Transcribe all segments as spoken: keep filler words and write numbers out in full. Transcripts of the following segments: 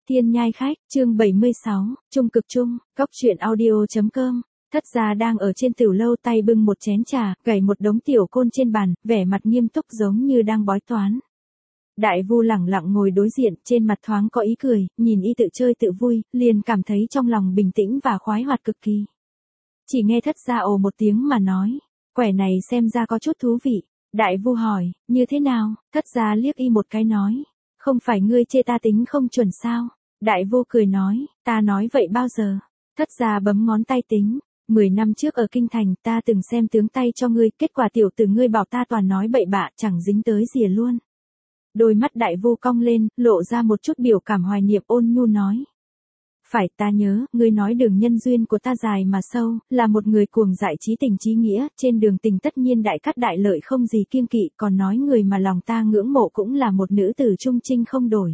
Thiên nhai khách, chương bảy mươi sáu, trung cực trung, góc truyện audio chấm com. Thất gia đang ở trên tửu lâu tay bưng một chén trà, gảy một đống tiểu côn trên bàn, vẻ mặt nghiêm túc giống như đang bói toán. Đại Vu lẳng lặng ngồi đối diện, trên mặt thoáng có ý cười, nhìn y tự chơi tự vui, liền cảm thấy trong lòng bình tĩnh và khoái hoạt cực kỳ. Chỉ nghe thất gia ồ một tiếng mà nói, quẻ này xem ra có chút thú vị. Đại Vu hỏi, như thế nào? Thất gia liếc y một cái nói, không phải ngươi chê ta tính không chuẩn sao? Đại Vu cười nói, ta nói vậy bao giờ? Thất gia bấm ngón tay tính, mười năm trước ở Kinh Thành ta từng xem tướng tay cho ngươi, kết quả tiểu tử ngươi bảo ta toàn nói bậy bạ, chẳng dính tới rìa luôn. Đôi mắt Đại Vu cong lên, lộ ra một chút biểu cảm hoài niệm, ôn nhu nói. Phải, ta nhớ, ngươi nói đường nhân duyên của ta dài mà sâu, là một người cuồng dại trí tình trí nghĩa, trên đường tình tất nhiên đại cát đại lợi không gì kiêng kỵ, còn nói người mà lòng ta ngưỡng mộ cũng là một nữ tử trung trinh không đổi.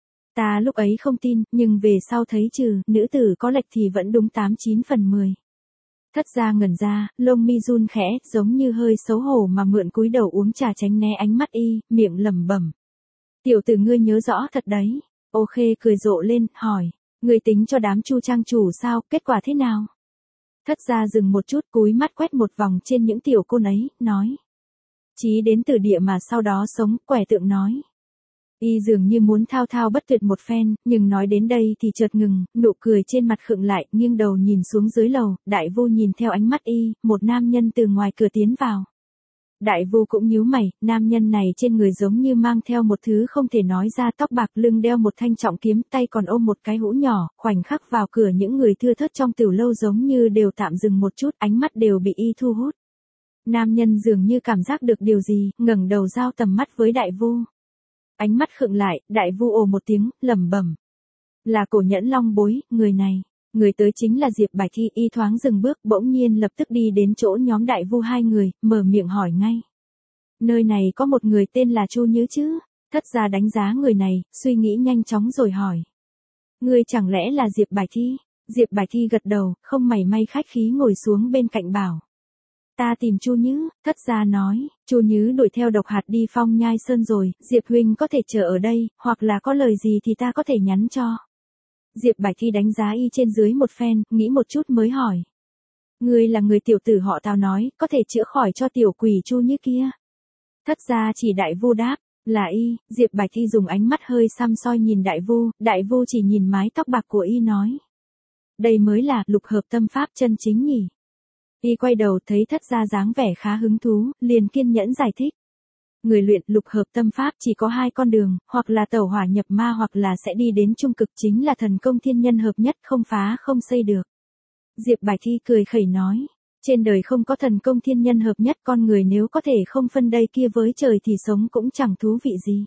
Ta lúc ấy không tin, nhưng về sau thấy trừ, nữ tử có lệch thì vẫn đúng tám chín phần mười. Thất gia ngẩn ra, lông mi run khẽ, giống như hơi xấu hổ mà mượn cúi đầu uống trà tránh né ánh mắt y, miệng lẩm bẩm. Tiểu tử ngươi nhớ rõ thật đấy. Ô Khê cười rộ lên, hỏi. Ngươi tính cho đám Chu trang chủ sao, kết quả thế nào? Thất gia dừng một chút, cúi mắt quét một vòng trên những tiểu côn ấy, nói. Chí đến từ địa mà sau đó sống, quẻ tượng nói. Y dường như muốn thao thao bất tuyệt một phen, nhưng nói đến đây thì chợt ngừng, nụ cười trên mặt khựng lại, nghiêng đầu nhìn xuống dưới lầu, Đại Vu nhìn theo ánh mắt y, một nam nhân từ ngoài cửa tiến vào. Đại Vu cũng nhíu mày, nam nhân này trên người giống như mang theo một thứ không thể nói ra, tóc bạc, lưng đeo một thanh trọng kiếm, tay còn ôm một cái hũ nhỏ, khoảnh khắc vào cửa những người thưa thớt trong tửu lâu giống như đều tạm dừng một chút, ánh mắt đều bị y thu hút. Nam nhân dường như cảm giác được điều gì, ngẩng đầu giao tầm mắt với Đại Vu. Ánh mắt khựng lại, Đại Vu ồ một tiếng, lẩm bẩm. Là Cổ Nhẫn Long bối, người này. Người tới chính là Diệp Bạch Thi, y thoáng dừng bước, bỗng nhiên lập tức đi đến chỗ nhóm Đại Vu hai người, mở miệng hỏi ngay. Nơi này có một người tên là Chu Nhứ chứ? Thất gia đánh giá người này, suy nghĩ nhanh chóng rồi hỏi. Ngươi chẳng lẽ là Diệp Bạch Thi? Diệp Bạch Thi gật đầu, không mảy may khách khí ngồi xuống bên cạnh bảo. Ta tìm Chu Nhứ, thất gia nói, Chu Nhứ đuổi theo Độc Hạt đi Phong Nhai Sơn rồi, Diệp huynh có thể chờ ở đây, hoặc là có lời gì thì ta có thể nhắn cho. Diệp Bạch Thi đánh giá y trên dưới một phen, nghĩ một chút mới hỏi. Ngươi là người tiểu tử họ Tào nói, có thể chữa khỏi cho tiểu quỷ Chu Nhứ kia. Thất gia chỉ Đại Vu đáp, là y. Diệp Bạch Thi dùng ánh mắt hơi xăm soi nhìn Đại Vu, Đại Vu chỉ nhìn mái tóc bạc của y nói. Đây mới là lục hợp tâm pháp chân chính nhỉ. Y quay đầu thấy thất gia dáng vẻ khá hứng thú, liền kiên nhẫn giải thích. Người luyện lục hợp tâm pháp chỉ có hai con đường, hoặc là tẩu hỏa nhập ma hoặc là sẽ đi đến trung cực, chính là thần công thiên nhân hợp nhất, không phá không xây được. Diệp Bạch Thi cười khẩy nói, trên đời không có thần công thiên nhân hợp nhất, con người nếu có thể không phân đây kia với trời thì sống cũng chẳng thú vị gì.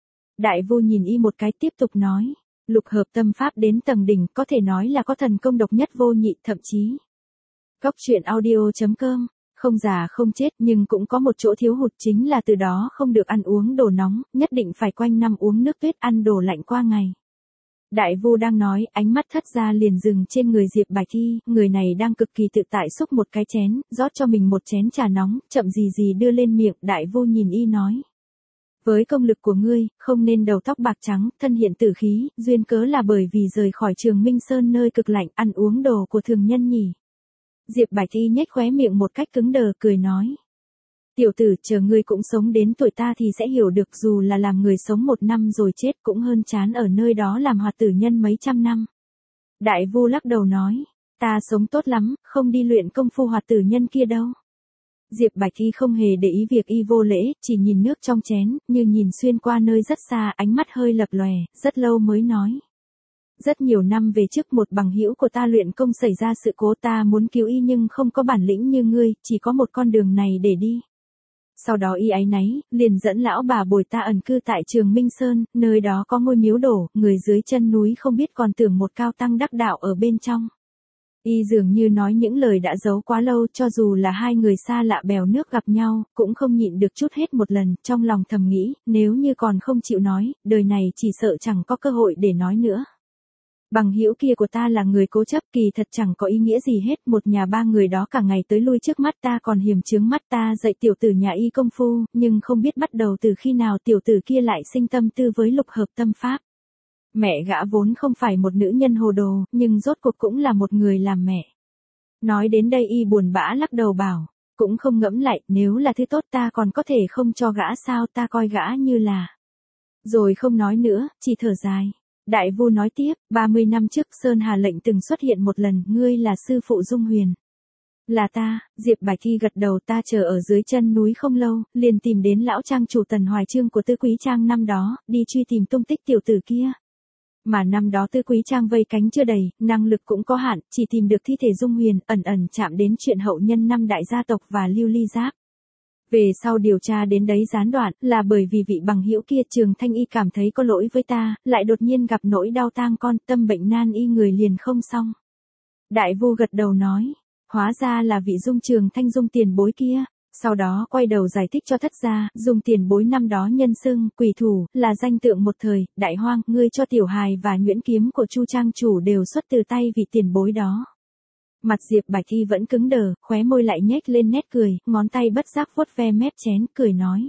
Đại Vu nhìn y một cái tiếp tục nói, lục hợp tâm pháp đến tầng đỉnh có thể nói là có thần công độc nhất vô nhị, thậm chí. Góc truyện audio chấm com. Không già không chết, nhưng cũng có một chỗ thiếu hụt, chính là từ đó không được ăn uống đồ nóng, nhất định phải quanh năm uống nước tuyết, ăn đồ lạnh qua ngày. Đại Vu đang nói, ánh mắt thất gia liền dừng trên người Diệp Bạch Thi, người này đang cực kỳ tự tại xúc một cái chén, rót cho mình một chén trà nóng, chậm gì gì đưa lên miệng, Đại Vu nhìn y nói. Với công lực của ngươi, không nên đầu tóc bạc trắng, thân hiện tử khí, duyên cớ là bởi vì rời khỏi Trường Minh Sơn nơi cực lạnh, ăn uống đồ của thường nhân nhỉ. Diệp Bạch Thi nhếch khóe miệng một cách cứng đờ, cười nói. Tiểu tử, chờ ngươi cũng sống đến tuổi ta thì sẽ hiểu được, dù là làm người sống một năm rồi chết cũng hơn chán ở nơi đó làm hoạt tử nhân mấy trăm năm. Đại Vu lắc đầu nói, ta sống tốt lắm, không đi luyện công phu hoạt tử nhân kia đâu. Diệp Bạch Thi không hề để ý việc y vô lễ, chỉ nhìn nước trong chén, như nhìn xuyên qua nơi rất xa, ánh mắt hơi lập lòe, rất lâu mới nói. Rất nhiều năm về trước một bằng hữu của ta luyện công xảy ra sự cố, ta muốn cứu y nhưng không có bản lĩnh như ngươi, chỉ có một con đường này để đi. Sau đó y áy náy, liền dẫn lão bà bồi ta ẩn cư tại Trường Minh Sơn, nơi đó có ngôi miếu đổ, người dưới chân núi không biết còn tưởng một cao tăng đắc đạo ở bên trong. Y dường như nói những lời đã giấu quá lâu, cho dù là hai người xa lạ bèo nước gặp nhau, cũng không nhịn được chút hết một lần, trong lòng thầm nghĩ, nếu như còn không chịu nói, đời này chỉ sợ chẳng có cơ hội để nói nữa. Bằng hữu kia của ta là người cố chấp, kỳ thật chẳng có ý nghĩa gì hết, một nhà ba người đó cả ngày tới lui trước mắt ta còn hiềm chướng mắt ta, dạy tiểu tử nhà y công phu, nhưng không biết bắt đầu từ khi nào tiểu tử kia lại sinh tâm tư với lục hợp tâm pháp. Mẹ gã vốn không phải một nữ nhân hồ đồ, nhưng rốt cuộc cũng là một người làm mẹ. Nói đến đây y buồn bã lắc đầu bảo, cũng không ngẫm lại, nếu là thứ tốt ta còn có thể không cho gã sao, ta coi gã như là. Rồi không nói nữa, chỉ thở dài. Đại Vu nói tiếp, ba mươi năm trước Sơn Hà lệnh từng xuất hiện một lần, ngươi là sư phụ Dung Huyền. Là ta, Diệp Bạch Thi gật đầu, ta chờ ở dưới chân núi không lâu, liền tìm đến lão trang chủ Tần Hoài Chương của Tư Quý Trang năm đó, đi truy tìm tung tích tiểu tử kia. Mà năm đó Tư Quý Trang vây cánh chưa đầy, năng lực cũng có hạn, chỉ tìm được thi thể Dung Huyền, ẩn ẩn chạm đến chuyện hậu nhân năm đại gia tộc và Lưu Ly Giáp. Về sau điều tra đến đấy gián đoạn, là bởi vì vị bằng hữu kia Trường Thanh Y cảm thấy có lỗi với ta, lại đột nhiên gặp nỗi đau tang con, tâm bệnh nan y người liền không xong. Đại Vu gật đầu nói, hóa ra là vị Dung Trường Thanh Dung tiền bối kia. Sau đó quay đầu giải thích cho Thất gia, Dung tiền bối năm đó nhân xưng quỷ thủ, là danh tượng một thời, đại hoang, ngươi cho tiểu hài và nhuyễn kiếm của Chu trang chủ đều xuất từ tay vị tiền bối đó. Mặt Diệp Bạch Thi vẫn cứng đờ, khóe môi lại nhếch lên nét cười, ngón tay bất giác vuốt ve mép chén, cười nói.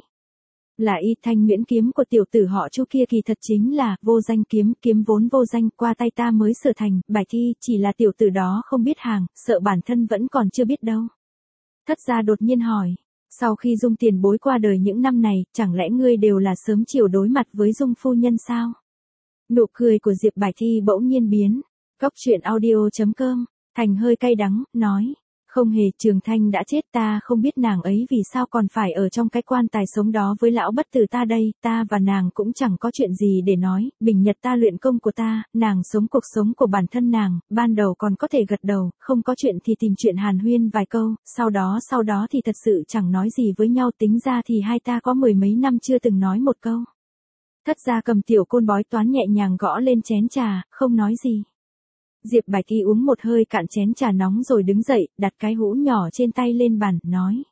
Là y, thanh nhuyễn kiếm của tiểu tử họ Chu kia kỳ thật chính là vô danh kiếm, kiếm vốn vô danh, qua tay ta mới sửa thành. Bạch Thi, chỉ là tiểu tử đó không biết hàng, sợ bản thân vẫn còn chưa biết đâu. Thất gia đột nhiên hỏi, sau khi Dung tiền bối qua đời những năm này, chẳng lẽ ngươi đều là sớm chiều đối mặt với Dung phu nhân sao? Nụ cười của Diệp Bạch Thi bỗng nhiên biến. Cốc truyện audio chấm com, Thành hơi cay đắng, nói, không hề, Trường Thanh đã chết, ta không biết nàng ấy vì sao còn phải ở trong cái quan tài sống đó với lão bất tử ta đây, ta và nàng cũng chẳng có chuyện gì để nói, bình nhật ta luyện công của ta, nàng sống cuộc sống của bản thân nàng, ban đầu còn có thể gật đầu, không có chuyện thì tìm chuyện hàn huyên vài câu, sau đó sau đó thì thật sự chẳng nói gì với nhau, tính ra thì hai ta có mười mấy năm chưa từng nói một câu. Thất gia cầm tiểu côn bói toán nhẹ nhàng gõ lên chén trà, không nói gì. Diệp Bạch Y uống một hơi cạn chén trà nóng rồi đứng dậy, đặt cái hũ nhỏ trên tay lên bàn, nói.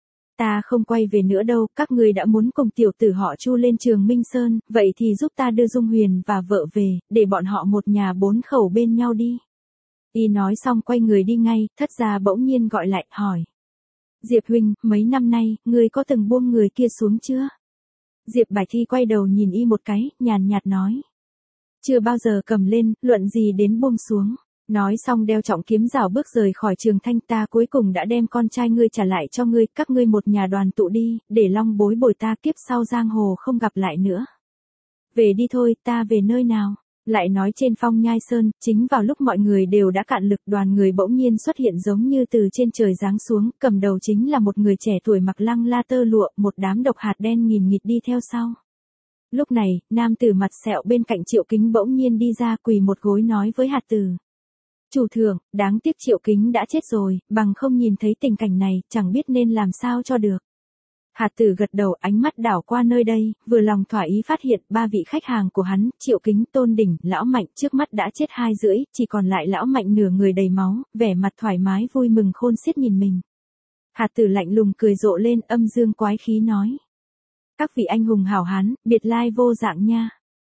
Ta không quay về nữa đâu, các người đã muốn cùng tiểu tử họ Chu lên Trường Minh Sơn, vậy thì giúp ta đưa Dung Huyền và vợ về, để bọn họ một nhà bốn khẩu bên nhau đi. Y nói xong quay người đi ngay, Thất gia bỗng nhiên gọi lại, hỏi. Diệp huynh, mấy năm nay, ngươi có từng buông người kia xuống chưa? Diệp Bạch Thi quay đầu nhìn y một cái, nhàn nhạt nói. Chưa bao giờ cầm lên, luận gì đến buông xuống. Nói xong đeo trọng kiếm rảo bước rời khỏi Trường Thanh, ta cuối cùng đã đem con trai ngươi trả lại cho ngươi, các ngươi một nhà đoàn tụ đi, để long bối bồi ta kiếp sau giang hồ không gặp lại nữa. Về đi thôi, ta về nơi nào? Lại nói trên Phong Nhai Sơn, chính vào lúc mọi người đều đã cạn lực, đoàn người bỗng nhiên xuất hiện giống như từ trên trời giáng xuống, cầm đầu chính là một người trẻ tuổi mặc lăng la tơ lụa, một đám độc hạt đen nghìn nghịt đi theo sau. Lúc này, nam tử mặt sẹo bên cạnh Triệu Kính bỗng nhiên đi ra, quỳ một gối nói với hạt tử. Chủ thượng, đáng tiếc Triệu Kính đã chết rồi, bằng không nhìn thấy tình cảnh này, chẳng biết nên làm sao cho được. Hạt tử gật đầu, ánh mắt đảo qua nơi đây, vừa lòng thỏa ý phát hiện ba vị khách hàng của hắn, Triệu Kính, Tôn Đỉnh, Lão Mạnh trước mắt đã chết hai rưỡi, chỉ còn lại Lão Mạnh nửa người đầy máu, vẻ mặt thoải mái vui mừng khôn xiết nhìn mình. Hạt tử lạnh lùng cười rộ lên, âm dương quái khí nói. Các vị anh hùng hảo hán, biệt lai vô dạng nha.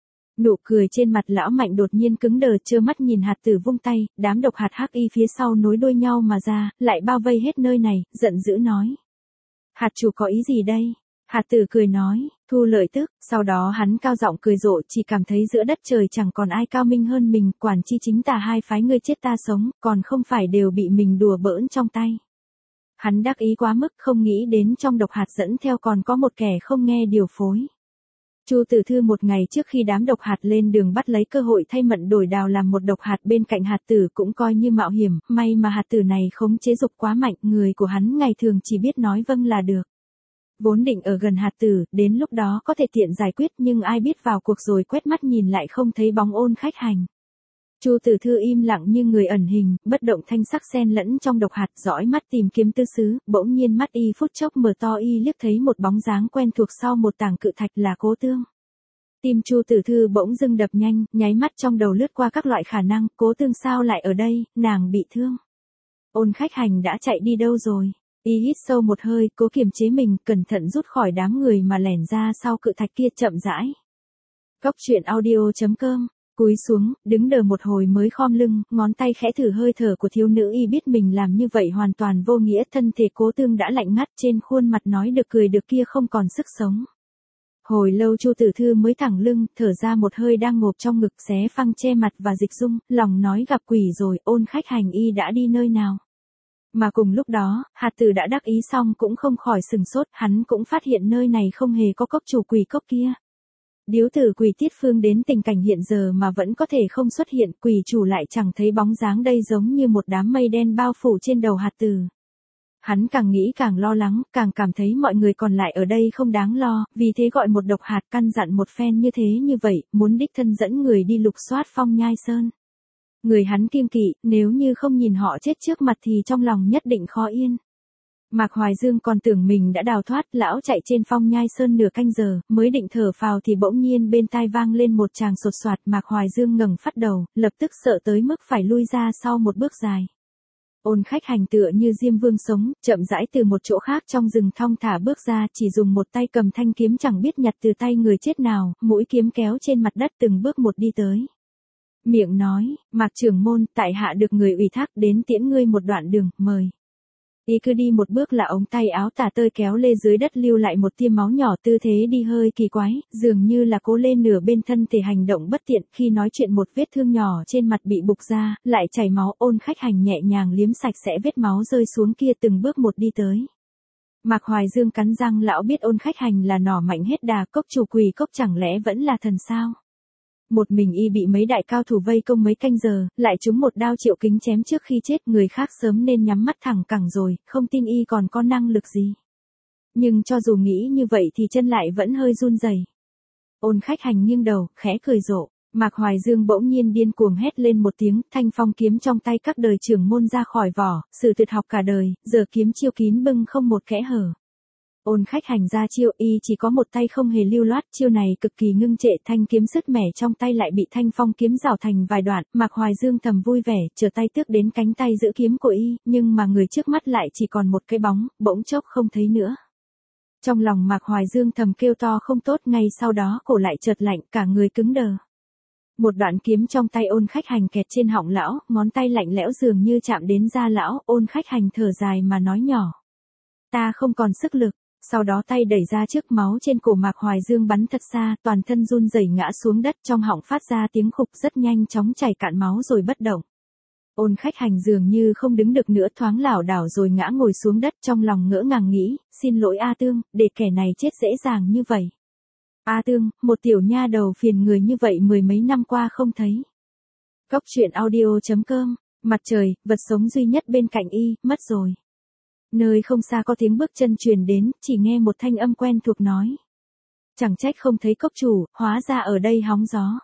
Nụ cười trên mặt Lão Mạnh đột nhiên cứng đờ, trơ mắt nhìn hạt tử vung tay, đám độc hạt hắc y phía sau nối đuôi nhau mà ra, lại bao vây hết nơi này, giận dữ nói. Hạt chủ có ý gì đây? Hạt tử cười nói, thu lợi tức, sau đó hắn cao giọng cười rộ, chỉ cảm thấy giữa đất trời chẳng còn ai cao minh hơn mình, quản chi chính tà hai phái ngươi chết ta sống, còn không phải đều bị mình đùa bỡn trong tay. Hắn đắc ý quá mức, không nghĩ đến trong độc hạt dẫn theo còn có một kẻ không nghe điều phối. Chu Tử Thư một ngày trước khi đám độc hạt lên đường bắt lấy cơ hội thay Mận Đổi Đào làm một độc hạt bên cạnh hạt tử cũng coi như mạo hiểm, may mà hạt tử này khống chế dục quá mạnh, người của hắn ngày thường chỉ biết nói vâng là được. Vốn định ở gần hạt tử, đến lúc đó có thể tiện giải quyết, nhưng ai biết vào cuộc rồi quét mắt nhìn lại không thấy bóng ôn khách hành. Chu Tử Thư im lặng như người ẩn hình, bất động thanh sắc xen lẫn trong độc hạt, dõi mắt tìm kiếm tứ xứ, bỗng nhiên mắt y phút chốc mở to, y liếc thấy một bóng dáng quen thuộc sau một tảng cự thạch, là Cố Tương. Tim Chu Tử Thư bỗng dưng đập nhanh, nháy mắt trong đầu lướt qua các loại khả năng, Cố Tương sao lại ở đây, nàng bị thương. Ôn khách hành đã chạy đi đâu rồi? Y hít sâu một hơi, cố kiềm chế mình, cẩn thận rút khỏi đám người mà lẻn ra sau cự thạch kia, chậm rãi. Cốc truyện audio chấm com. Cúi xuống, đứng đờ một hồi mới khom lưng, ngón tay khẽ thử hơi thở của thiếu nữ, y biết mình làm như vậy hoàn toàn vô nghĩa, thân thể Cố Tương đã lạnh ngắt, trên khuôn mặt nói được cười được kia không còn sức sống. Hồi lâu Chu Tử Thư mới thẳng lưng, thở ra một hơi đang ngộp trong ngực, xé phăng che mặt và dịch dung, lòng nói gặp quỷ rồi, Ôn Khách Hành y đã đi nơi nào. Mà cùng lúc đó, hạt tử đã đắc ý xong cũng không khỏi sừng sốt, hắn cũng phát hiện nơi này không hề có cốc chủ quỷ cốc kia. Điếu tử Quỷ Tiết Phương đến tình cảnh hiện giờ mà vẫn có thể không xuất hiện, quỷ chủ lại chẳng thấy bóng dáng đây, giống như một đám mây đen bao phủ trên đầu hạt tử. Hắn càng nghĩ càng lo lắng, càng cảm thấy mọi người còn lại ở đây không đáng lo, vì thế gọi một độc hạt căn dặn một phen như thế như vậy, muốn đích thân dẫn người đi lục soát Phong Nhai Sơn. Người hắn kiêng kỵ, nếu như không nhìn họ chết trước mặt thì trong lòng nhất định khó yên. Mạc Hoài Dương còn tưởng mình đã đào thoát, lão chạy trên Phong Nhai Sơn nửa canh giờ, mới định thở phào thì bỗng nhiên bên tai vang lên một tràng sột soạt, Mạc Hoài Dương ngẩng phát đầu, lập tức sợ tới mức phải lui ra sau một bước dài. Ôn Khách Hành tựa như Diêm Vương sống, chậm rãi từ một chỗ khác trong rừng thong thả bước ra, chỉ dùng một tay cầm thanh kiếm chẳng biết nhặt từ tay người chết nào, mũi kiếm kéo trên mặt đất từng bước một đi tới. Miệng nói, Mạc trưởng môn, tại hạ được người ủy thác đến tiễn ngươi một đoạn đường, mời. Y cứ đi một bước là ống tay áo tả tơi kéo lê dưới đất lưu lại một tia máu nhỏ, tư thế đi hơi kỳ quái, dường như là cố lên nửa bên thân thể hành động bất tiện, khi nói chuyện một vết thương nhỏ trên mặt bị bục ra, lại chảy máu. Ôn Khách Hành nhẹ nhàng liếm sạch sẽ vết máu rơi xuống kia, từng bước một đi tới. Mạc Hoài Dương cắn răng, lão biết Ôn Khách Hành là nỏ mạnh hết đà, cốc chủ quỷ cốc chẳng lẽ vẫn là thần sao? Một mình y bị mấy đại cao thủ vây công mấy canh giờ, lại trúng một đao Triệu Kính chém trước khi chết, người khác sớm nên nhắm mắt thẳng cẳng rồi, không tin y còn có năng lực gì. Nhưng cho dù nghĩ như vậy thì chân lại vẫn hơi run rẩy. Ôn Khách Hành nghiêng đầu, khẽ cười rộ. Mạc Hoài Dương bỗng nhiên điên cuồng hét lên một tiếng, thanh phong kiếm trong tay các đời trưởng môn ra khỏi vỏ, sự tuyệt học cả đời, giờ kiếm chiêu kín bưng không một kẽ hở. Ôn Khách Hành ra chiêu, y chỉ có một tay không hề lưu loát, chiêu này cực kỳ ngưng trệ, thanh kiếm sứt mẻ trong tay lại bị thanh phong kiếm rào thành vài đoạn. Mạc Hoài Dương thầm vui vẻ, trở tay tước đến cánh tay giữ kiếm của y, nhưng mà người trước mắt lại chỉ còn một cái bóng, bỗng chốc không thấy nữa. Trong lòng Mạc Hoài Dương thầm kêu to không tốt, ngay sau đó cổ lại chợt lạnh, cả người cứng đờ. Một đoạn kiếm trong tay Ôn Khách Hành kẹt trên họng lão, ngón tay lạnh lẽo dường như chạm đến da lão. Ôn Khách Hành thở dài mà nói nhỏ: ta không còn sức lực. Sau đó tay đẩy ra trước, máu trên cổ Mạc Hoài Dương bắn thật xa, toàn thân run rẩy ngã xuống đất, trong họng phát ra tiếng khục, rất nhanh chóng chảy cạn máu rồi bất động. Ôn Khách Hành dường như không đứng được nữa, thoáng lảo đảo rồi ngã ngồi xuống đất, trong lòng ngỡ ngàng nghĩ, xin lỗi A Tương, để kẻ này chết dễ dàng như vậy. A Tương, một tiểu nha đầu phiền người như vậy mười mấy năm qua không thấy. Cốc truyện audio chấm com, mặt trời, vật sống duy nhất bên cạnh y, mất rồi. Nơi không xa có tiếng bước chân truyền đến, chỉ nghe một thanh âm quen thuộc nói: chẳng trách không thấy cốc chủ, hóa ra ở đây hóng gió.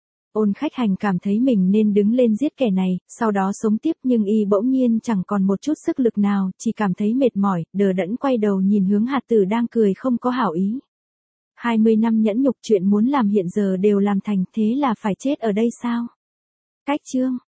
Ôn Khách Hành cảm thấy mình nên đứng lên giết kẻ này, sau đó sống tiếp, nhưng y bỗng nhiên chẳng còn một chút sức lực nào, chỉ cảm thấy mệt mỏi, đờ đẫn quay đầu nhìn hướng hạt tử đang cười không có hảo ý. hai mươi năm nhẫn nhục, chuyện muốn làm hiện giờ đều làm thành, thế là phải chết ở đây sao? Cách chương